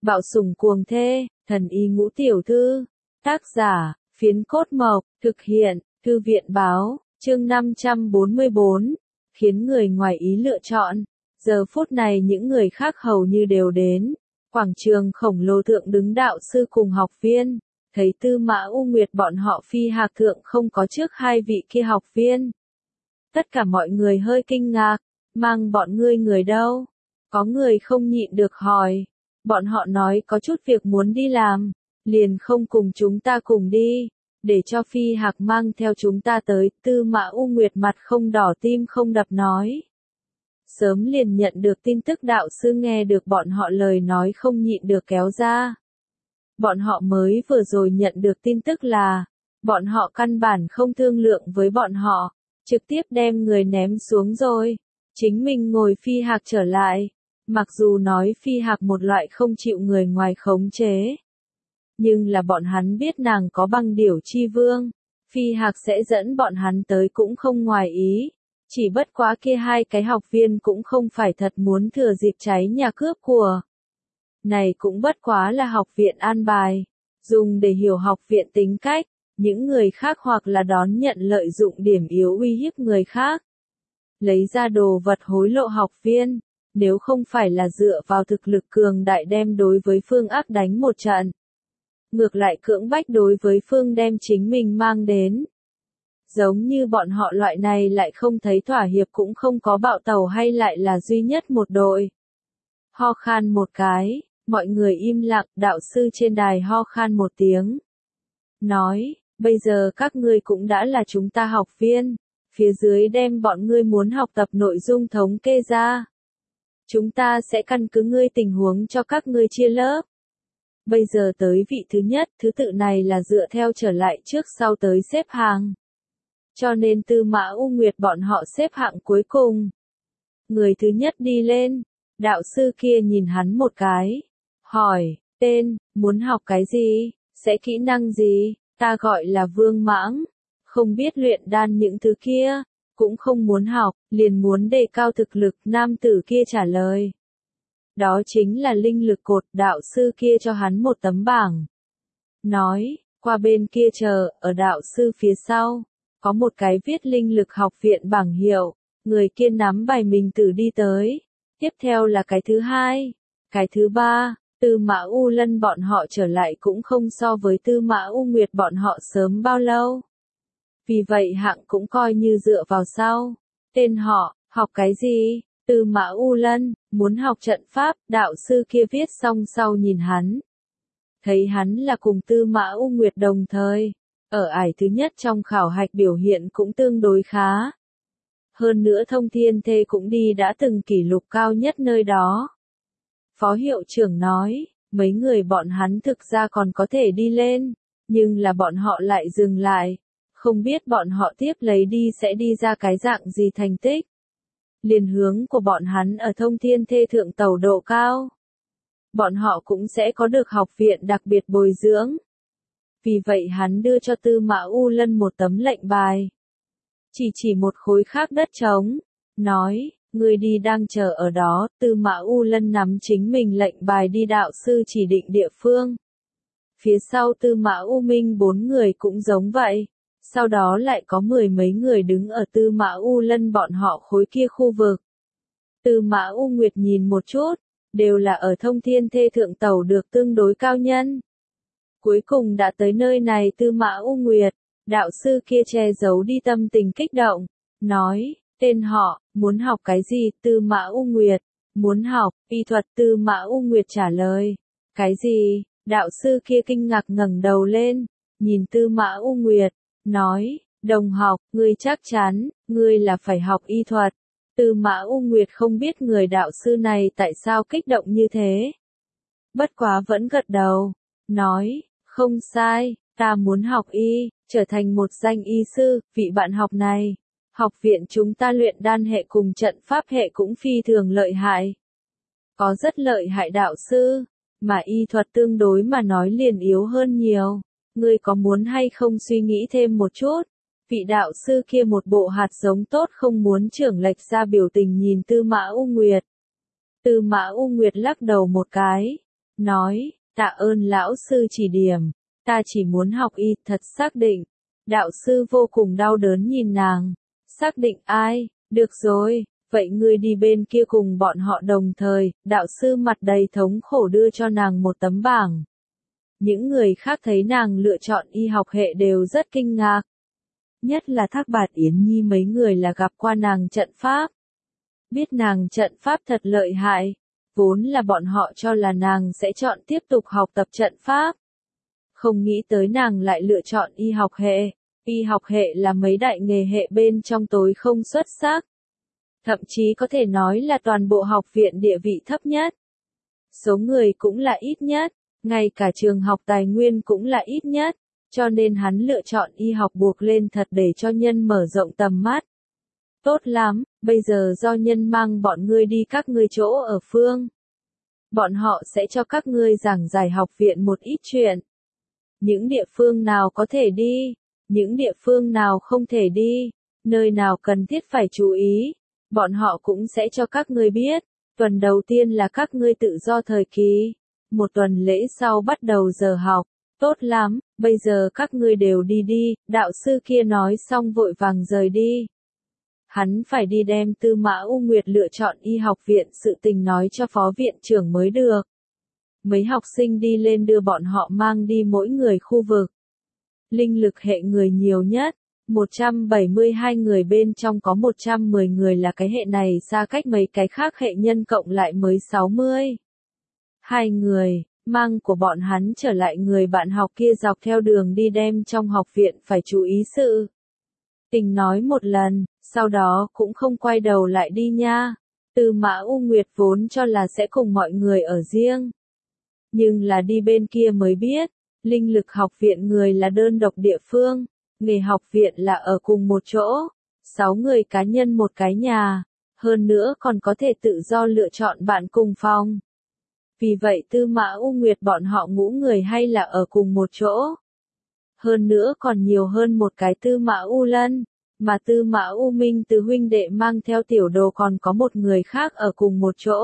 Bạo sủng cuồng thê, thần y ngũ tiểu thư. Tác giả, Phiến Cốt Mộc, thực hiện, Thư viện báo, chương 544, khiến người ngoài ý lựa chọn. Giờ phút này những người khác hầu như đều đến. Quảng trường khổng lồ thượng đứng đạo sư cùng học viên, thấy Tư Mã U Nguyệt bọn họ phi hạc thượng không có trước hai vị kia học viên. Tất cả mọi người hơi kinh ngạc, mang bọn ngươi người đâu? Có người không nhịn được hỏi. Bọn họ nói có chút việc muốn đi làm, liền không cùng chúng ta cùng đi, để cho phi hạc mang theo chúng ta tới. Tư Mã U Nguyệt mặt không đỏ tim không đập nói. Sớm liền nhận được tin tức đạo sư nghe được bọn họ lời nói không nhịn được kéo ra. Bọn họ mới vừa rồi nhận được tin tức là, bọn họ căn bản không thương lượng với bọn họ, trực tiếp đem người ném xuống rồi. Chính mình ngồi phi hạc trở lại. Mặc dù nói phi hạc một loại không chịu người ngoài khống chế. Nhưng là bọn hắn biết nàng có băng điểu chi vương. Phi hạc sẽ dẫn bọn hắn tới cũng không ngoài ý. Chỉ bất quá kia hai cái học viên cũng không phải thật muốn thừa dịp cháy nhà cướp của. Này cũng bất quá là học viện an bài. Dùng để hiểu học viện tính cách. Những người khác hoặc là đón nhận lợi dụng điểm yếu uy hiếp người khác. Lấy ra đồ vật hối lộ học viên. Nếu không phải là dựa vào thực lực cường đại đem đối với phương ác đánh một trận. Ngược lại cưỡng bách đối với phương đem chính mình mang đến. Giống như bọn họ loại này lại không thấy thỏa hiệp cũng không có bạo tàu hay lại là duy nhất một đội. Ho khan một cái, mọi người im lặng, đạo sư trên đài ho khan một tiếng. Nói, bây giờ các ngươi cũng đã là chúng ta học viên, phía dưới đem bọn ngươi muốn học tập nội dung thống kê ra. Chúng ta sẽ căn cứ ngươi tình huống cho các ngươi chia lớp. Bây giờ tới vị thứ nhất, thứ tự này là dựa theo trở lại trước sau tới xếp hàng. Cho nên Tư Mã U Nguyệt bọn họ xếp hạng cuối cùng. Người thứ nhất đi lên, đạo sư kia nhìn hắn một cái. Hỏi, tên, muốn học cái gì, sẽ kỹ năng gì, ta gọi là Vương Mãng. Không biết luyện đan những thứ kia. Cũng không muốn học, liền muốn đề cao thực lực. Nam tử kia trả lời. Đó chính là linh lực cột. Đạo sư kia cho hắn một tấm bảng. Nói, qua bên kia chờ, ở đạo sư phía sau. Có một cái viết linh lực học viện bảng hiệu. Người kia nắm bài mình tử đi tới. Tiếp theo là cái thứ hai. Cái thứ ba, Tư Mã U Lân bọn họ trở lại cũng không so với Tư Mã U Nguyệt bọn họ sớm bao lâu. Vì vậy hạng cũng coi như dựa vào sau. Tên họ, học cái gì? Tư Mã U Lân, muốn học trận pháp. Đạo sư kia viết xong sau nhìn hắn. Thấy hắn là cùng Tư Mã U Nguyệt đồng thời. Ở ải thứ nhất trong khảo hạch biểu hiện cũng tương đối khá. Hơn nữa Thông Thiên Thê cũng đi đã từng kỷ lục cao nhất nơi đó. Phó hiệu trưởng nói, mấy người bọn hắn thực ra còn có thể đi lên. Nhưng là bọn họ lại dừng lại. Không biết bọn họ tiếp lấy đi sẽ đi ra cái dạng gì thành tích. Liền hướng của bọn hắn ở Thông Thiên Thê thượng tàu độ cao. Bọn họ cũng sẽ có được học viện đặc biệt bồi dưỡng. Vì vậy hắn đưa cho Tư Mã U Lân một tấm lệnh bài. Chỉ một khối khác đất trống. Nói, người đi đang chờ ở đó. Tư Mã U Lân nắm chính mình lệnh bài đi đạo sư chỉ định địa phương. Phía sau Tư Mã U Minh 4 người cũng giống vậy. Sau đó lại có 10 mấy người đứng ở Tư Mã U Lân bọn họ khối kia khu vực. Tư Mã U Nguyệt nhìn một chút, đều là ở Thông Thiên Thê thượng tàu được tương đối cao nhân. Cuối cùng đã tới nơi này Tư Mã U Nguyệt, đạo sư kia che giấu đi tâm tình kích động, nói, tên họ, muốn học cái gì? Tư Mã U Nguyệt, muốn học, y thuật. Tư Mã U Nguyệt trả lời, cái gì? Đạo sư kia kinh ngạc ngẩng đầu lên, nhìn Tư Mã U Nguyệt. Nói, đồng học, ngươi chắc chắn, ngươi là phải học y thuật. Tư Mã U Nguyệt không biết người đạo sư này tại sao kích động như thế. Bất quá vẫn gật đầu, nói, không sai, ta muốn học y, trở thành một danh y sư. Vị bạn học này, học viện chúng ta luyện đan hệ cùng trận pháp hệ cũng phi thường lợi hại. Có rất lợi hại đạo sư, mà y thuật tương đối mà nói liền yếu hơn nhiều. Ngươi có muốn hay không suy nghĩ thêm một chút? Vị đạo sư kia một bộ hạt giống tốt không muốn trưởng lệch ra biểu tình nhìn Tư Mã U Nguyệt. Tư Mã U Nguyệt lắc đầu một cái. nói, tạ ơn lão sư chỉ điểm, ta chỉ muốn học y thật xác định. Đạo sư vô cùng đau đớn nhìn nàng, xác định ai, được rồi, vậy ngươi đi bên kia cùng bọn họ đồng thời, đạo sư mặt đầy thống khổ đưa cho nàng một tấm bảng. Những người khác thấy nàng lựa chọn y học hệ đều rất kinh ngạc. Nhất là Thác Bạt Yến Nhi mấy người là gặp qua nàng trận pháp. Biết nàng trận pháp thật lợi hại, vốn là bọn họ cho là nàng sẽ chọn tiếp tục học tập trận pháp. Không nghĩ tới nàng lại lựa chọn y học hệ. Y học hệ là mấy đại nghề hệ bên trong tối không xuất sắc. Thậm chí có thể nói là toàn bộ học viện địa vị thấp nhất. Số người cũng là ít nhất, ngay cả trường học tài nguyên cũng là ít nhất, cho nên hắn lựa chọn y học buộc lên thật để cho nhân mở rộng tầm mắt. Tốt lắm, bây giờ do nhân mang bọn ngươi đi các ngươi chỗ ở phương. Bọn họ sẽ cho các ngươi giảng giải học viện một ít chuyện. Những địa phương nào có thể đi, những địa phương nào không thể đi, nơi nào cần thiết phải chú ý, bọn họ cũng sẽ cho các ngươi biết. Tuần đầu tiên là các ngươi tự do thời kỳ, một tuần lễ sau bắt đầu giờ học. Tốt lắm, bây giờ các ngươi đều đi đi, đạo sư kia nói xong vội vàng rời đi. Hắn phải đi đem Tư Mã U Nguyệt lựa chọn y học viện sự tình nói cho phó viện trưởng mới được. Mấy học sinh đi lên đưa bọn họ mang đi mỗi người khu vực. Linh lực hệ người nhiều nhất, 172 người bên trong có 110 người là cái hệ này, xa cách mấy cái khác hệ nhân cộng lại mới 60. 2 người, mang của bọn hắn trở lại người bạn học kia dọc theo đường đi đem trong học viện phải chú ý sự tình nói một lần, sau đó cũng không quay đầu lại đi nha. Tư Mã U Nguyệt vốn cho là sẽ cùng mọi người ở riêng. Nhưng là đi bên kia mới biết, linh lực học viện người là đơn độc địa phương, nghề học viện là ở cùng một chỗ, 6 người cá nhân một cái nhà, hơn nữa còn có thể tự do lựa chọn bạn cùng phòng. Vì vậy Tư Mã U Nguyệt bọn họ ngũ người hay là ở cùng một chỗ. Hơn nữa còn nhiều hơn một cái Tư Mã U Lân, mà Tư Mã U Minh từ huynh đệ mang theo tiểu đồ còn có một người khác ở cùng một chỗ.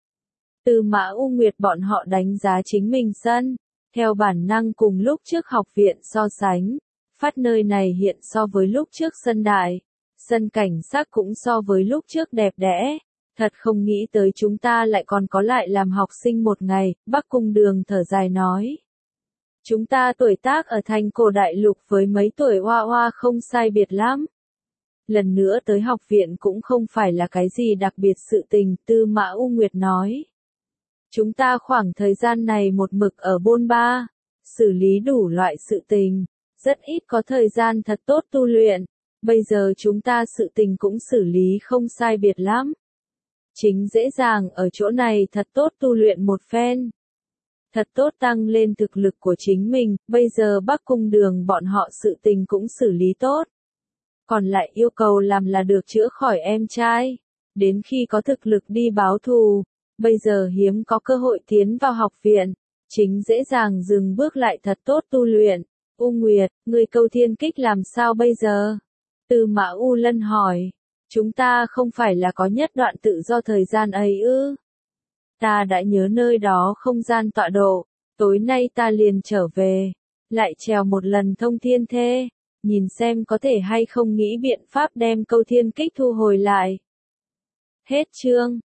Tư Mã U Nguyệt bọn họ đánh giá chính mình sân, theo bản năng cùng lúc trước học viện so sánh, phát nơi này hiện so với lúc trước sân đại, sân cảnh sắc cũng so với lúc trước đẹp đẽ. Thật không nghĩ tới chúng ta lại còn có lại làm học sinh một ngày, Bắc Cung Đường thở dài nói. Chúng ta tuổi tác ở thành cổ đại lục với mấy tuổi hoa hoa không sai biệt lắm. Lần nữa tới học viện cũng không phải là cái gì đặc biệt sự tình, Tư Mã U Nguyệt nói. Chúng ta khoảng thời gian này một mực ở bôn ba, xử lý đủ loại sự tình, rất ít có thời gian thật tốt tu luyện, bây giờ chúng ta sự tình cũng xử lý không sai biệt lắm. Chính dễ dàng ở chỗ này thật tốt tu luyện một phen. Thật tốt tăng lên thực lực của chính mình, bây giờ Bắc Cung Đường bọn họ sự tình cũng xử lý tốt. Còn lại yêu cầu làm là được chữa khỏi em trai. Đến khi có thực lực đi báo thù, bây giờ hiếm có cơ hội tiến vào học viện. Chính dễ dàng dừng bước lại thật tốt tu luyện. U Nguyệt, người câu thiên kích làm sao bây giờ? Tư Mã U Lân hỏi. Chúng ta không phải là có nhất đoạn tự do thời gian ấy ư? Ta đã nhớ nơi đó không gian tọa độ, tối nay ta liền trở về, lại trèo một lần thông thiên thê, nhìn xem có thể hay không nghĩ biện pháp đem câu thiên kích thu hồi lại. Hết chương.